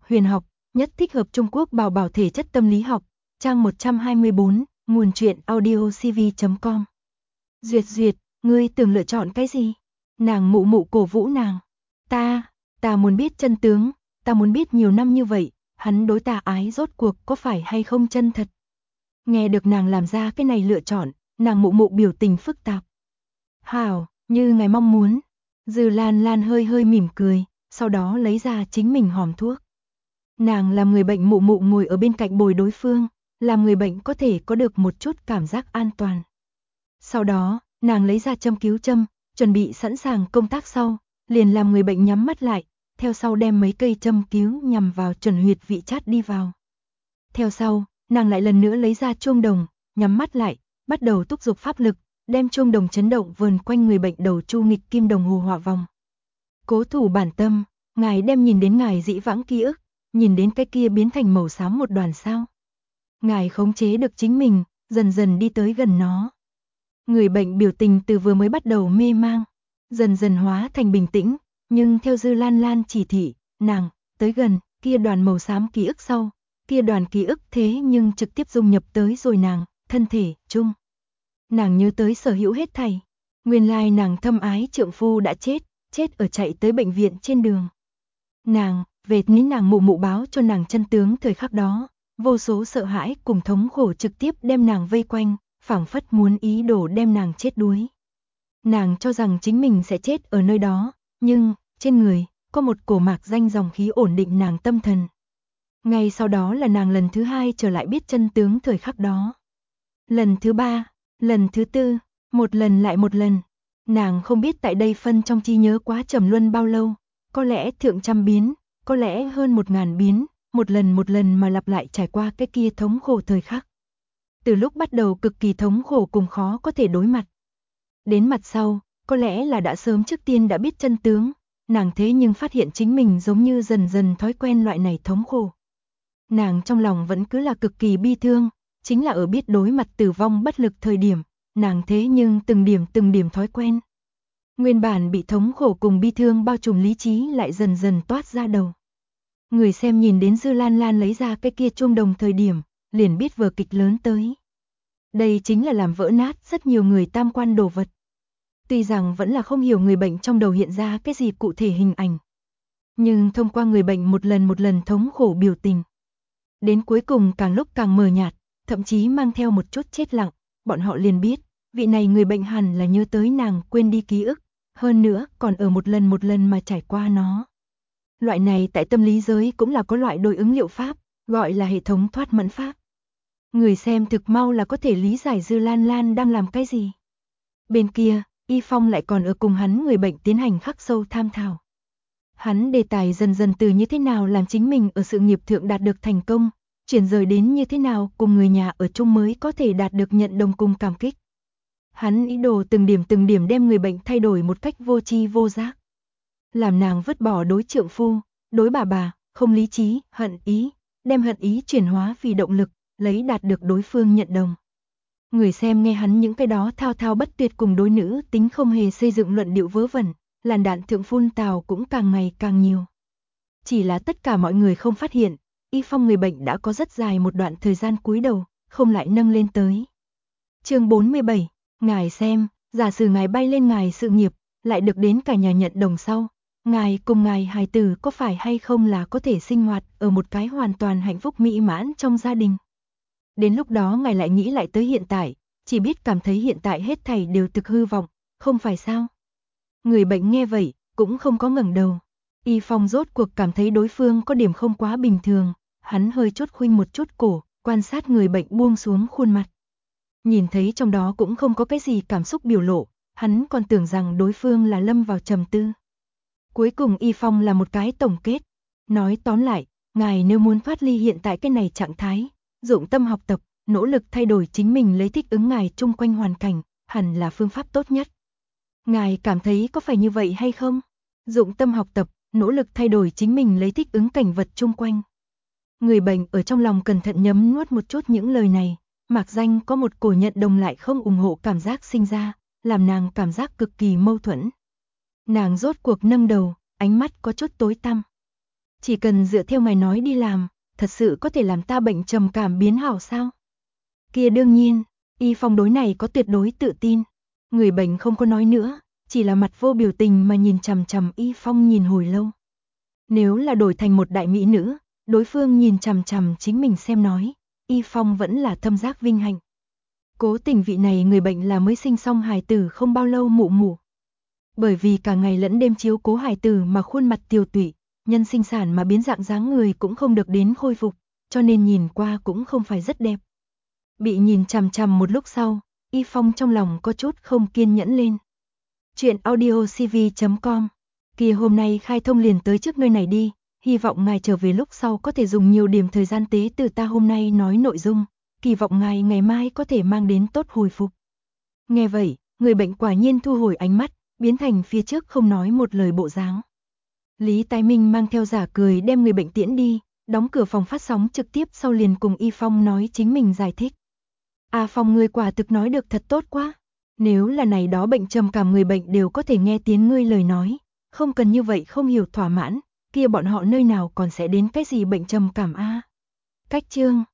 huyền học, nhất thích hợp Trung Quốc bảo bảo thể chất tâm lý học, trang 124, nguồn truyện audiocv.com. Duyệt Duyệt, ngươi tưởng lựa chọn cái gì? Nàng mụ mụ cổ vũ nàng. Ta muốn biết chân tướng, ta muốn biết nhiều năm như vậy, hắn đối ta ái rốt cuộc có phải hay không chân thật. Nghe được nàng làm ra cái này lựa chọn, nàng mụ mụ biểu tình phức tạp. Hảo, như ngài mong muốn. Dư Lan Lan hơi hơi mỉm cười, sau đó lấy ra chính mình hòm thuốc. Nàng làm người bệnh mụ mụ ngồi ở bên cạnh bồi đối phương, làm người bệnh có thể có được một chút cảm giác an toàn. Sau đó, nàng lấy ra châm cứu châm, chuẩn bị sẵn sàng công tác sau, liền làm người bệnh nhắm mắt lại, theo sau đem mấy cây châm cứu nhằm vào chuẩn huyệt vị chát đi vào. Theo sau, nàng lại lần nữa lấy ra chuông đồng, nhắm mắt lại, bắt đầu thúc giục pháp lực, đem chuông đồng chấn động vờn quanh người bệnh đầu chu nghịch kim đồng hồ họa vòng. Cố thủ bản tâm, ngài đem nhìn đến ngài dĩ vãng ký ức, nhìn đến cái kia biến thành màu xám một đoàn sao. Ngài khống chế được chính mình, dần dần đi tới gần nó. Người bệnh biểu tình từ vừa mới bắt đầu mê mang, dần dần hóa thành bình tĩnh, nhưng theo Dư Lan Lan chỉ thị, nàng tới gần kia đoàn màu xám ký ức sau, kia đoàn ký ức thế nhưng trực tiếp dung nhập tới rồi nàng thân thể chung. Nàng nhớ tới sở hữu hết thảy, nguyên lai nàng thâm ái trượng phu đã chết ở chạy tới bệnh viện trên đường. Nàng về đến nàng mụ mụ báo cho nàng chân tướng thời khắc đó, vô số sợ hãi cùng thống khổ trực tiếp đem nàng vây quanh, phảng phất muốn ý đồ đem nàng chết đuối. Nàng cho rằng chính mình sẽ chết ở nơi đó, nhưng trên người có một cổ mạc danh dòng khí ổn định nàng tâm thần. Ngay sau đó là nàng lần thứ hai trở lại biết chân tướng thời khắc đó. Lần thứ ba, lần thứ tư, một lần lại một lần. Nàng không biết tại đây phân trong trí nhớ quá trầm luân bao lâu, có lẽ thượng trăm biến, có lẽ hơn 1000 biến, một lần mà lặp lại trải qua cái kia thống khổ thời khắc. Từ lúc bắt đầu cực kỳ thống khổ cùng khó có thể đối mặt. Đến mặt sau, có lẽ là đã sớm trước tiên đã biết chân tướng, nàng thế nhưng phát hiện chính mình giống như dần dần thói quen loại này thống khổ. Nàng trong lòng vẫn cứ là cực kỳ bi thương, chính là ở biết đối mặt tử vong bất lực thời điểm, nàng thế nhưng từng điểm thói quen. Nguyên bản bị thống khổ cùng bi thương bao trùm lý trí lại dần dần toát ra đầu. Người xem nhìn đến Dư Lan Lan lấy ra cái kia chuông đồng thời điểm, liền biết vở kịch lớn tới. Đây chính là làm vỡ nát rất nhiều người tam quan đồ vật. Tuy rằng vẫn là không hiểu người bệnh trong đầu hiện ra cái gì cụ thể hình ảnh. Nhưng thông qua người bệnh một lần thống khổ biểu tình. Đến cuối cùng càng lúc càng mờ nhạt, thậm chí mang theo một chút chết lặng, bọn họ liền biết, vị này người bệnh hẳn là nhớ tới nàng quên đi ký ức, hơn nữa còn ở một lần mà trải qua nó. Loại này tại tâm lý giới cũng là có loại đối ứng liệu pháp, gọi là hệ thống thoát mẫn pháp. Người xem thực mau là có thể lý giải Dư Lan Lan đang làm cái gì. Bên kia, Y Phong lại còn ở cùng hắn người bệnh tiến hành khắc sâu tham thảo. Hắn đề tài dần dần từ như thế nào làm chính mình ở sự nghiệp thượng đạt được thành công, chuyển rời đến như thế nào cùng người nhà ở chung mới có thể đạt được nhận đồng cùng cảm kích. Hắn ý đồ từng điểm đem người bệnh thay đổi một cách vô tri vô giác. Làm nàng vứt bỏ đối trượng phu, đối bà, không lý trí, hận ý, đem hận ý chuyển hóa vì động lực, lấy đạt được đối phương nhận đồng. Người xem nghe hắn những cái đó thao thao bất tuyệt cùng đối nữ tính không hề xây dựng luận điệu vớ vẩn, làn đạn thượng phun tào cũng càng ngày càng nhiều. Chỉ là tất cả mọi người không phát hiện, Y Phong người bệnh đã có rất dài một đoạn thời gian cúi đầu, không lại nâng lên tới. Chương 47, ngài xem, giả sử ngài bay lên ngài sự nghiệp, lại được đến cả nhà nhận đồng sau, ngài cùng ngài hài tử có phải hay không là có thể sinh hoạt ở một cái hoàn toàn hạnh phúc mỹ mãn trong gia đình. Đến lúc đó ngài lại nghĩ lại tới hiện tại, chỉ biết cảm thấy hiện tại hết thảy đều thực hư vọng, không phải sao? Người bệnh nghe vậy, cũng không có ngẩng đầu. Y Phong rốt cuộc cảm thấy đối phương có điểm không quá bình thường, hắn hơi chốt khuynh một chút cổ, quan sát người bệnh buông xuống khuôn mặt. Nhìn thấy trong đó cũng không có cái gì cảm xúc biểu lộ, hắn còn tưởng rằng đối phương là lâm vào trầm tư. Cuối cùng Y Phong là một cái tổng kết, nói tóm lại, ngài nếu muốn thoát ly hiện tại cái này trạng thái, dụng tâm học tập, nỗ lực thay đổi chính mình lấy thích ứng ngài chung quanh hoàn cảnh, hẳn là phương pháp tốt nhất. Ngài cảm thấy có phải như vậy hay không? Dụng tâm học tập, nỗ lực thay đổi chính mình lấy thích ứng cảnh vật chung quanh. Người bệnh ở trong lòng cẩn thận nhấm nuốt một chút những lời này, mạc danh có một cổ nhận đồng lại không ủng hộ cảm giác sinh ra, làm nàng cảm giác cực kỳ mâu thuẫn. Nàng rốt cuộc nâng đầu, ánh mắt có chút tối tăm. Chỉ cần dựa theo ngài nói đi làm, thật sự có thể làm ta bệnh trầm cảm biến hảo sao? Kia đương nhiên, Y Phong đối này có tuyệt đối tự tin. Người bệnh không có nói nữa, chỉ là mặt vô biểu tình mà nhìn chằm chằm Y Phong nhìn hồi lâu. Nếu là đổi thành một đại mỹ nữ, đối phương nhìn chằm chằm chính mình xem nói, Y Phong vẫn là thâm giác vinh hạnh. Cố tình vị này người bệnh là mới sinh xong hài tử không bao lâu mụ mụ. Bởi vì cả ngày lẫn đêm chiếu cố hài tử mà khuôn mặt tiều tụy, nhân sinh sản mà biến dạng dáng người cũng không được đến khôi phục, cho nên nhìn qua cũng không phải rất đẹp. Bị nhìn chằm chằm một lúc sau, Y Phong trong lòng có chút không kiên nhẫn lên. Chuyện audiocv.com. Kia hôm nay khai thông liền tới trước nơi này đi, hy vọng ngài trở về lúc sau có thể dùng nhiều điểm thời gian tế từ ta hôm nay nói nội dung, kỳ vọng ngài ngày mai có thể mang đến tốt hồi phục. Nghe vậy, người bệnh quả nhiên thu hồi ánh mắt, biến thành phía trước không nói một lời bộ dáng. Lý Tái Minh mang theo giả cười đem người bệnh tiễn đi, đóng cửa phòng phát sóng trực tiếp sau liền cùng Y Phong nói chính mình giải thích. A Phong ngươi quả thực nói được thật tốt quá. Nếu là này đó bệnh trầm cảm người bệnh đều có thể nghe tiếng ngươi lời nói, không cần như vậy không hiểu thỏa mãn, kia bọn họ nơi nào còn sẽ đến cái gì bệnh trầm cảm a. Cách chương